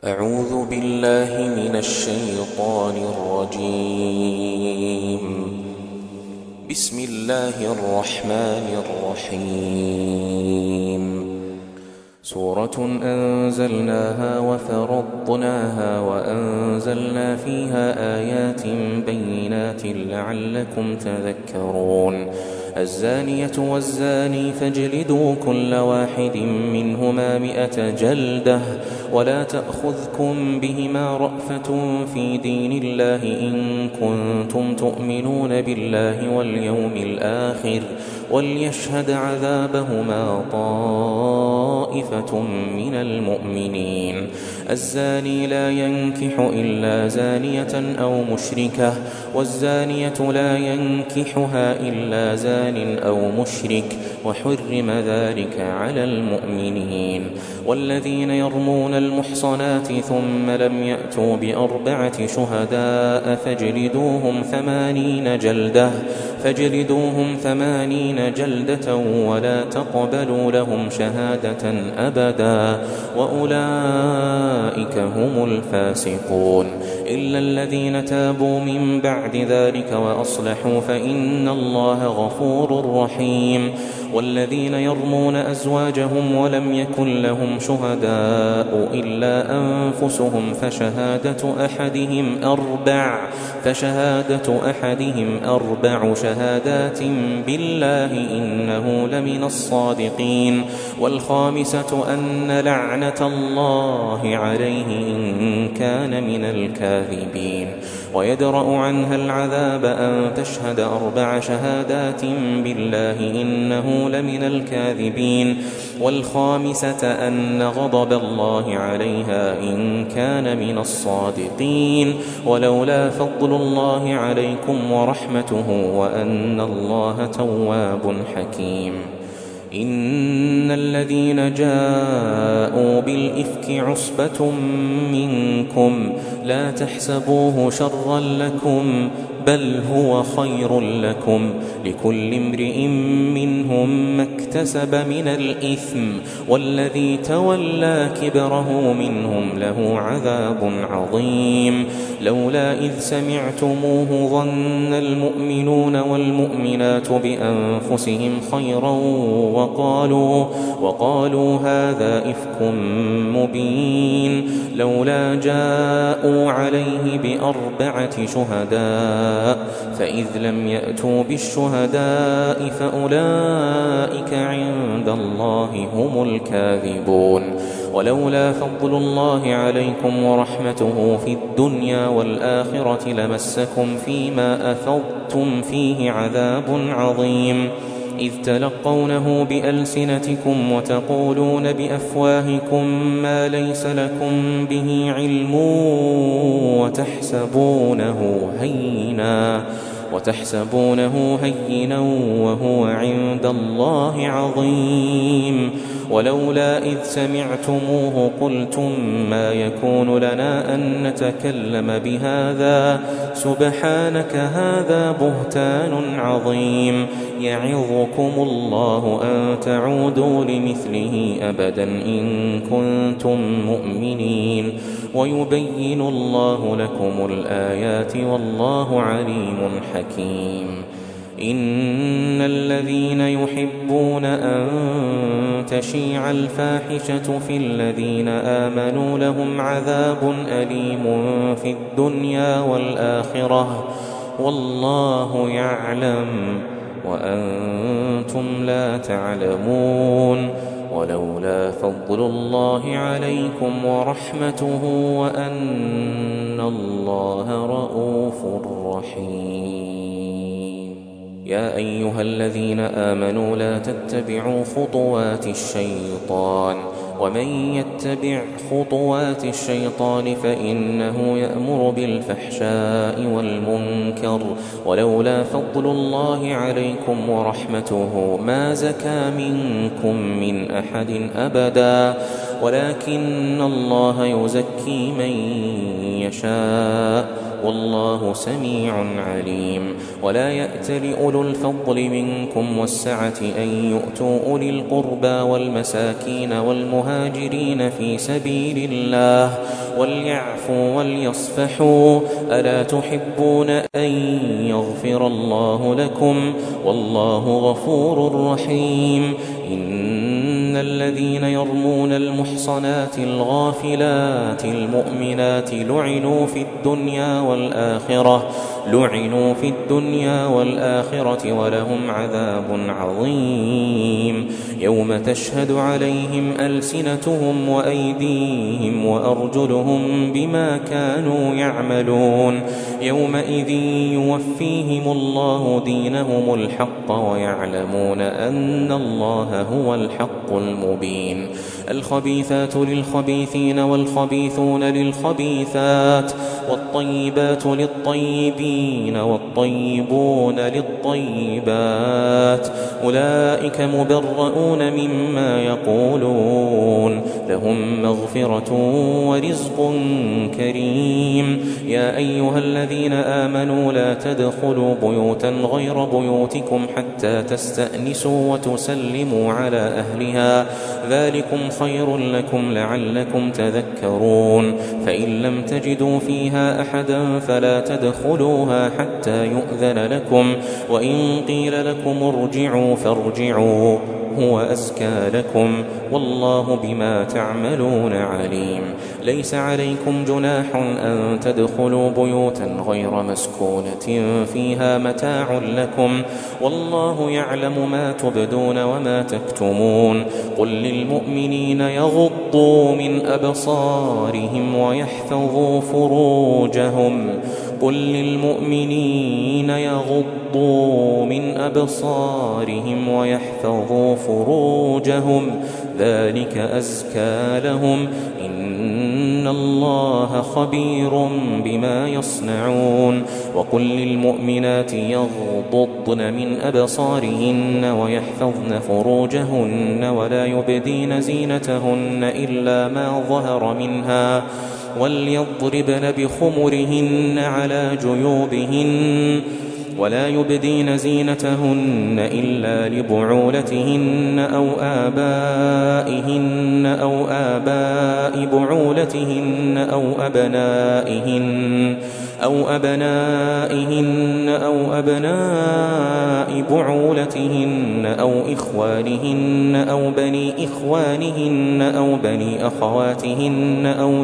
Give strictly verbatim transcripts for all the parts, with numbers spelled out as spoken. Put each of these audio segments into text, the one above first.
أعوذ بالله من الشيطان الرجيم. بسم الله الرحمن الرحيم. سورة أنزلناها وفرضناها وأنزلنا فيها آيات بينات لعلكم تذكرون. الزانية والزاني فاجلدوا كل واحد منهما مئة جلدة ولا تأخذكم بهما رأفة في دين الله إن كنتم تؤمنون بالله واليوم الآخر وليشهد عذابهما طائفة من المؤمنين. الزاني لا ينكح إلا زانية أو مشركة والزانية لا ينكحها إلا زان أو مشرك وحرم ذلك على المؤمنين. والذين يرمون المحصنات ثم لم يأتوا بأربعة شهداء فاجلدوهم ثمانين جلدة فاجلدوهم ثمانين جلدة ولا تقبلوا لهم شهادة أبدا وأولئك هم الفاسقون. إلا الذين تابوا من بعد ذلك وأصلحوا فإن الله غفور رحيم. والذين يرمون أزواجهم ولم يكن لهم شهداء إلا أنفسهم فشهادة أحدهم أربع فشهادة أحدهم أربع شهادات بالله إنه لمن الصادقين. والخامسة أن لعنة الله عليه إن كان من الكاذبين. ويدرأ عنها العذاب أن تشهد أربع شهادات بالله إنه لمن الكاذبين. والخامسة أن غضب الله عليها إن كان من الصادقين. ولولا فضل الله عليكم ورحمته وأن الله تواب حكيم. إن الذين جاءوا بالإفك عصبة منكم لا تحسبوه شرا لكم بل هو خير لكم لكل امرئ منهم ما اكتسب من الإثم والذي تولى كبره منهم له عذاب عظيم. لولا إذ سمعتموه ظن المؤمنون والمؤمنات بأنفسهم خيرا وقالوا, وقالوا هذا إفك مبين. لولا جاءوا عليه بأربعة شهداء فإذ لم يأتوا بالشهداء فأولئك عند الله هم الكاذبون. ولولا فضل الله عليكم ورحمته في الدنيا والآخرة لمسكم فيما أفضتم فيه عذاب عظيم إذ تلقونه بألسنتكم وتقولون بأفواهكم ما ليس لكم به علم وتحسبونه هينا وتحسبونه هينا وهو عند الله عظيم. ولولا إذ سمعتموه قلتم ما يكون لنا أن نتكلم بهذا سبحانك هذا بهتان عظيم. يعظكم الله أن تعودوا لمثله أبدا إن كنتم مؤمنين. ويبين الله لكم الآيات والله عليم حكيم. إن الذين يحبون أن تشيع الفاحشة في الذين آمنوا لهم عذاب أليم في الدنيا والآخرة والله يعلم وأنتم لا تعلمون. ولولا فضل الله عليكم ورحمته وأن الله رءوف رحيم. يا أيها الذين آمنوا لا تتبعوا خطوات الشيطان ومن يتبع خطوات الشيطان فإنه يأمر بالفحشاء والمنكر. ولولا فضل الله عليكم ورحمته ما زكى منكم من أحد أبدا ولكن الله يزكي من يشاء والله سميع عليم. ولا يأتل أولو الفضل منكم والسعة أن يؤتوا أولي القربى والمساكين والمهاجرين في سبيل الله وليعفوا وليصفحوا ألا تحبون أن يغفر الله لكم والله غفور رحيم إن الذين يرمون المحصنات الغافلات المؤمنات لعنوا في الدنيا والآخرة لعنوا في الدنيا والآخرة ولهم عذاب عظيم يوم تشهد عليهم ألسنتهم وأيديهم وأرجلهم بما كانوا يعملون يومئذ يوفيهم الله دينهم الحق ويعلمون أن الله هو الحق المبين الخبيثات للخبيثين والخبيثون للخبيثات والطيبات للطيبين والطيبون للطيبات أولئك مبرؤون مما يقولون لهم مغفرة ورزق كريم يا أيها الذين آمنوا لا تدخلوا بيوتا غير بيوتكم حتى تستأنسوا وتسلموا على أهلها ذلكم خير لكم لعلكم تذكرون فإن لم تجدوا فيها أحدا فلا تدخلوها حتى يؤذن لكم وإن قيل لكم ارجعوا فارجعوا هو أزكى لكم والله بما تعملون عليم ليس عليكم جناح أن تدخلوا بيوتا غير مسكونة فيها متاع لكم والله يعلم ما تبدون وما تكتمون قل للمؤمنين يغضوا من أبصارهم ويحفظوا فروجهم قل للمؤمنين يغضوا من أبصارهم ويحفظوا فروجهم ذلك أزكى لهم إن الله خبير بما يصنعون وقل للمؤمنات يغضضن من أبصارهن ويحفظن فروجهن ولا يبدين زينتهن إلا ما ظهر منها وليضربن بخمرهن على جيوبهن ولا يبدين زينتهن إلا لبعولتهن أو آبائهن أو آباء بعولتهن أو أبنائهن أو أبنائهن أو أبناء بعولتهن أو إخوانهن أو بني إخوانهن أو بني أخواتهن أو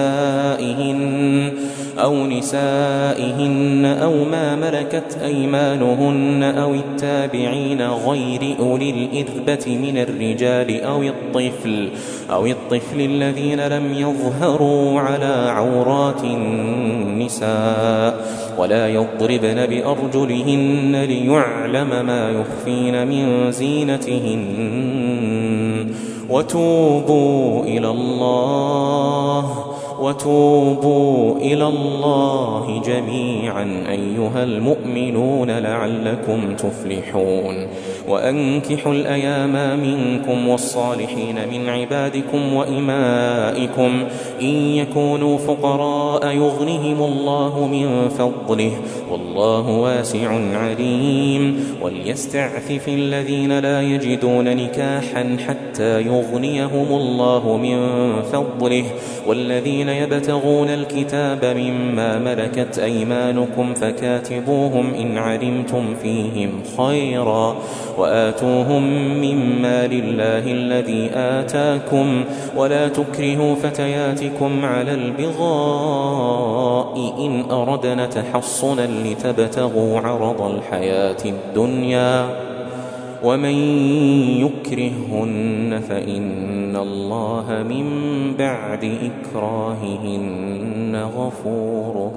نسائهن أو نسائهن أو ما ملكت أيمانهن أو التابعين غير أولي الإربة من الرجال أو الطفل أو الطفل الذين لم يظهروا على عورات النساء ولا يضربن بأرجلهن ليعلم ما يخفين من زينتهن وتوبوا إلى الله وتوبوا إلى الله جميعا أيها المؤمنون لعلكم تفلحون وأنكحوا الأيام منكم والصالحين من عبادكم وإمائكم إن يكونوا فقراء يغنهم الله من فضله والله واسع عليم وليستعفف الذين لا يجدون نكاحا حتى يغنيهم الله من فضله والذين يبتغون الكتاب مما ملكت أيمانكم فكاتبوهم إن علمتم فيهم خيرا وآتوهم مما لله الذي آتاكم ولا تكرهوا فتياتكم على البغاء إن أردنا تحصنا لتبتغوا عرض الحياة الدنيا ومن يكرههن فإن الله من بعد إكراههن غفور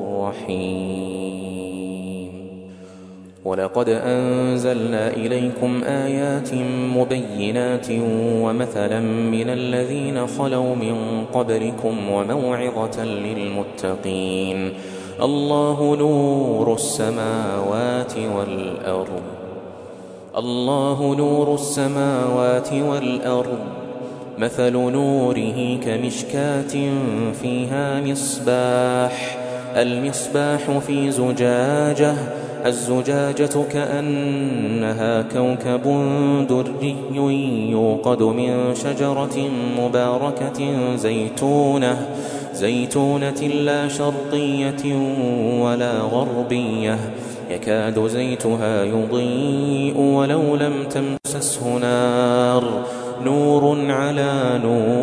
رحيم ولقد أنزلنا إليكم آيات مبينات ومثلا من الذين خلوا من قبلكم وموعظة للمتقين الله نور السماوات والأرض الله نور السماوات والأرض مثل نوره كمشكاة فيها مصباح المصباح في زجاجة الزجاجة كأنها كوكب دري يوقد من شجرة مباركة زيتونة زيتونة لا شرقية ولا غربية يكاد زيتها يضيء ولو لم تمسسه نار نور على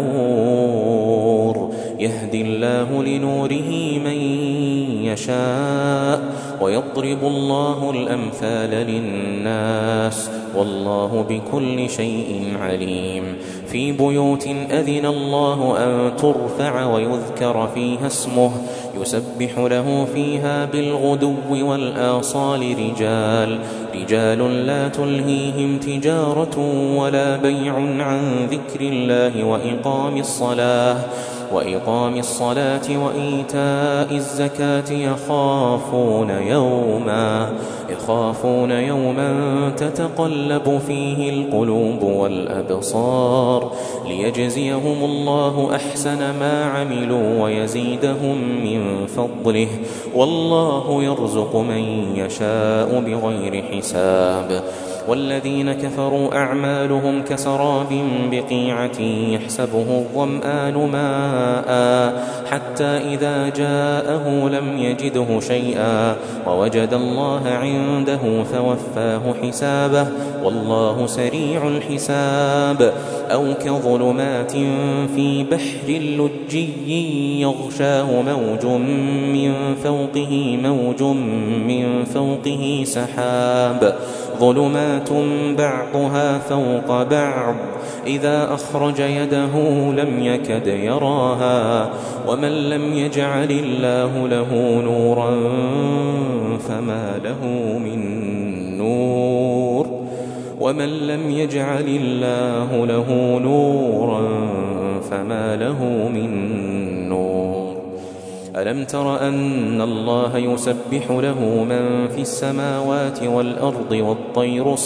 نور يهدي الله لنوره من يشاء ويضرب الله الأمثال للناس والله بكل شيء عليم في بيوت أذن الله أن ترفع ويذكر فيها اسمه يسبح له فيها بالغدو والآصال رجال رجال لا تلهيهم تجارة ولا بيع عن ذكر الله وإقام الصلاة وإقام الصلاة وإيتاء الزكاة يخافون يوما يخافون يوما تتقلب فيه القلوب والأبصار ليجزيهم الله أحسن ما عملوا ويزيدهم من فضله والله يرزق من يشاء بغير حساب والذين كفروا أعمالهم كسراب بقيعة يحسبه الظمآن ماء حتى إذا جاءه لم يجده شيئا ووجد الله عنده فوفاه حسابه والله سريع الحساب أو كظلمات في بحر لجي يغشاه موج من فوقه موج من فوقه سحاب ظلمات بعضها فوق بعض إذا أخرج يده لم يكد يراها ومن لم يجعل الله له نورا فما له من نور ومن لم يجعل الله له نورا فما له من نور ألم تر أن الله يسبح له من في السماوات والأرض والطير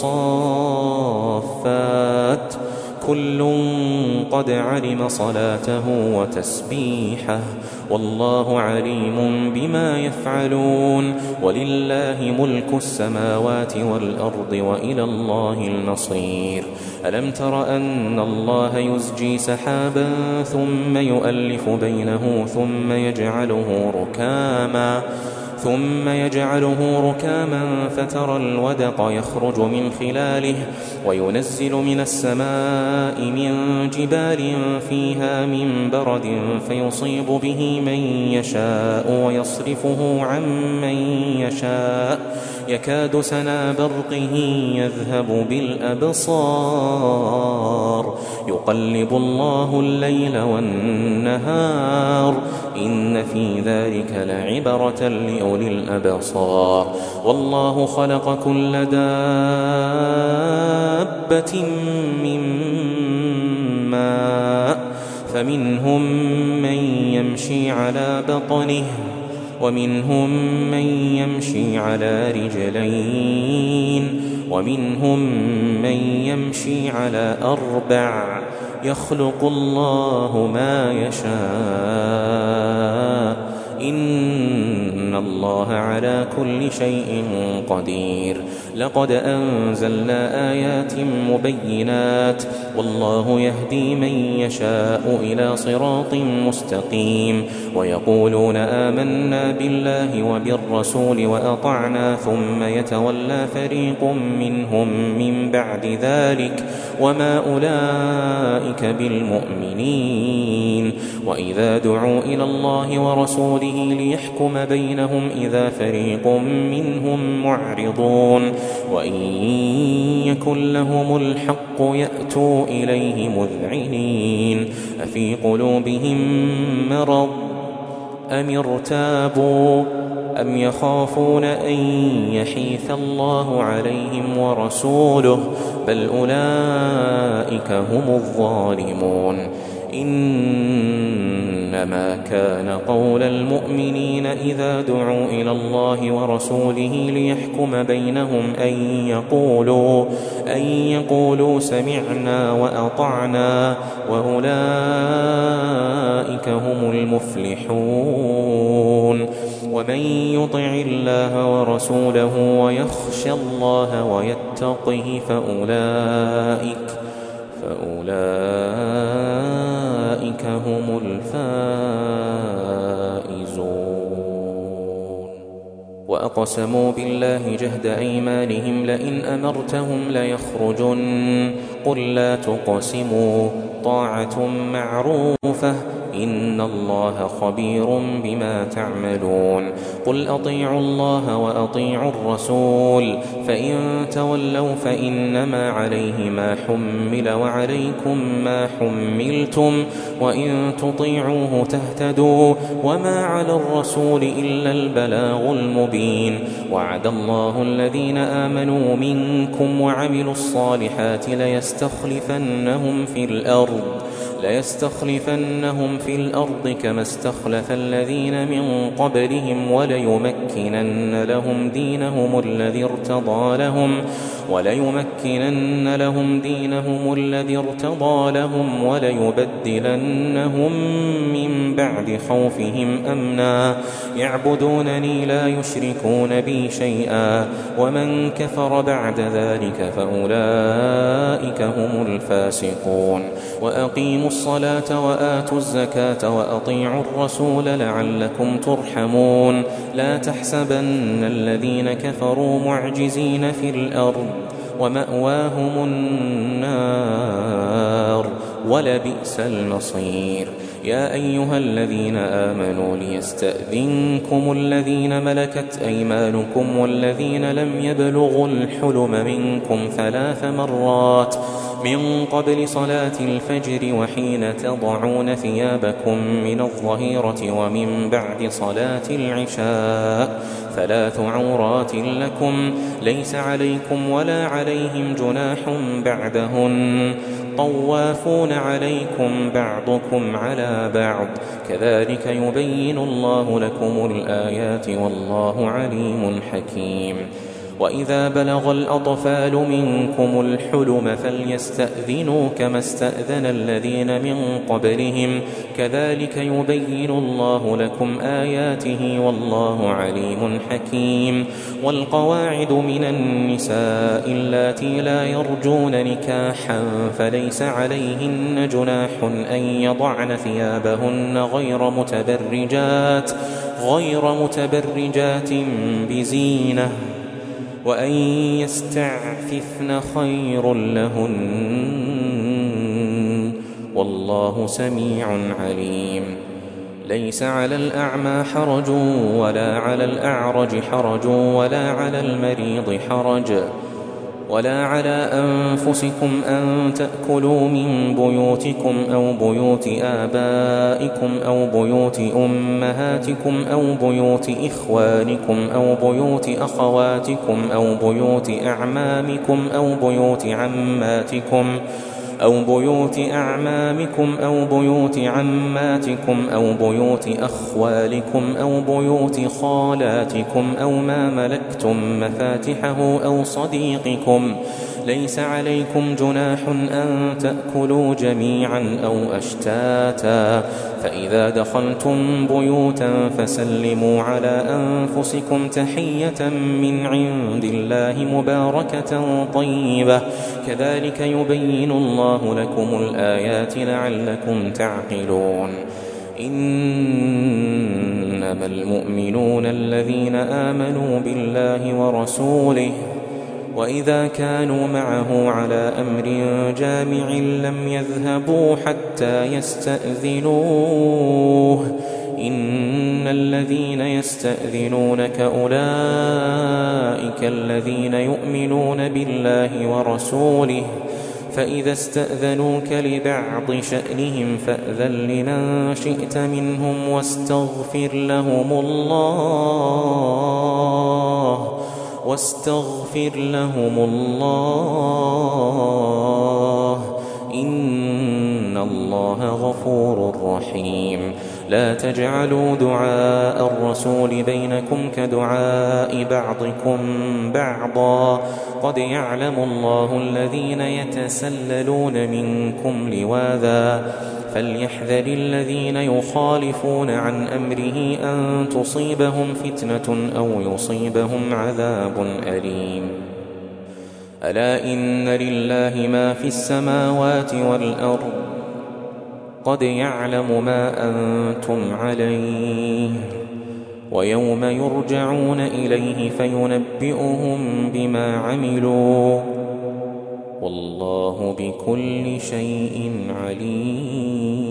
صافات كل قد علم صلاته وتسبيحه والله عليم بما يفعلون ولله ملك السماوات والأرض وإلى الله المصير ألم تر أن الله يزجي سحابا ثم يؤلف بينه ثم يجعله ركاما ثم يجعله ركاما فترى الودق يخرج من خلاله وينزل من السماء من جبال فيها من برد فيصيب به من يشاء ويصرفه عن من يشاء يكاد سنا برقه يذهب بالأبصار يقلب الله الليل والنهار إن في ذلك لعبرة لأولي الأبصار والله خلق كل دابة من ماء فمنهم من يمشي على بطنه ومنهم من يمشي على رجلين ومنهم من يمشي على أربع يخلق الله ما يشاء إن الله على كل شيء قدير لقد أنزلنا آيات مبينات والله يهدي من يشاء إلى صراط مستقيم ويقولون آمنا بالله وبالرسول وأطعنا ثم يتولى فريق منهم من بعد ذلك وما أولئك بالمؤمنين وإذا دعوا إلى الله ورسوله ليحكم بينهم إذا فريق منهم معرضون وإن يكن لهم الحق يأتوا إليه مذعنين أفي قلوبهم مرض أم ارتابوا أم يخافون أن يحيف الله عليهم ورسوله بل أولئك هم الظالمون إنما كان قول المؤمنين إذا دعوا إلى الله ورسوله ليحكم بينهم أن يقولوا, أن يقولوا سمعنا وأطعنا وأولئك هم المفلحون ومن يطع الله ورسوله ويخشى الله ويتقه فأولئك فأولئك هم الفائزون. وأقسموا بالله جهد أيمانهم لئن أمرتهم ليخرجن قل لا تقسموا طاعة معروفة إن الله خبير بما تعملون قل أطيعوا الله وأطيعوا الرسول فإن تولوا فإنما عليه ما حمل وعليكم ما حملتم وإن تطيعوه تهتدوا وما على الرسول إلا البلاغ المبين وعد الله الذين آمنوا منكم وعملوا الصالحات ليستخلفنهم في الأرض ليستخلفنهم في الأرض كما استخلف الذين من قبلهم وليمكنن لهم دينهم الذي ارتضى لهم وليمكنن لهم دينهم الذي ارتضى لهم وليبدلنهم من بعد خوفهم أمنا يعبدونني لا يشركون بي شيئا ومن كفر بعد ذلك فأولئك هم الفاسقون وأقيموا الصلاة وآتوا الزكاة وأطيعوا الرسول لعلكم ترحمون لا تحسبن الذين كفروا معجزين في الأرض ومأواهم النار ولبئس المصير يا أيها الذين آمنوا ليستأذنكم الذين ملكت أيمانكم والذين لم يبلغوا الحلم منكم ثلاث مرات من قبل صلاة الفجر وحين تضعون ثيابكم من الظهيرة ومن بعد صلاة العشاء ثلاث عورات لكم ليس عليكم ولا عليهم جناح بعدهن طوافون عليكم بعضكم على بعض كذلك يبين الله لكم الآيات والله عليم حكيم وإذا بلغ الأطفال منكم الحلم فليستأذنوا كما استأذن الذين من قبلهم كذلك يبين الله لكم آياته والله عليم حكيم والقواعد من النساء اللاتي لا يرجون نكاحا فليس عليهن جناح أن يضعن ثيابهن غير متبرجات غير متبرجات بزينة وأن يستعففن خير لهن والله سميع عليم ليس على الأعمى حرج ولا على الأعرج حرج ولا على المريض حرج ولا على أنفسكم أن تأكلوا من بيوتكم أو بيوت آبائكم أو بيوت أمهاتكم أو بيوت إخوانكم أو بيوت أخواتكم أو بيوت أعمامكم أو بيوت عماتكم أو بيوت أعمامكم أو بيوت عماتكم أو بيوت أخوالكم أو بيوت خالاتكم أو ما ملكتم مفاتحه أو صديقكم ليس عليكم جناح أن تأكلوا جميعا أو أشتاتا فإذا دخلتم بيوتا فسلموا على أنفسكم تحية من عند الله مباركة طيبة كذلك يبين الله لكم الآيات لعلكم تعقلون إنما المؤمنون الذين آمنوا بالله ورسوله وإذا كانوا معه على أمر جامع لم يذهبوا حتى يستأذنوه إن الذين يستأذنونك أولئك الذين يؤمنون بالله ورسوله فإذا استأذنوك لبعض شأنهم فأذن لمن شئت منهم واستغفر لهم الله واستغفر لهم الله إن الله غفور رحيم لا تجعلوا دعاء الرسول بينكم كدعاء بعضكم بعضا قد يعلم الله الذين يتسللون منكم لواذا فليحذر الذين يخالفون عن أمره أن تصيبهم فتنة أو يصيبهم عذاب أليم ألا إن لله ما في السماوات والأرض قد يعلم ما أنتم عليه ويوم يرجعون إليه فينبئهم بما عملوا والله بكل شيء عليم.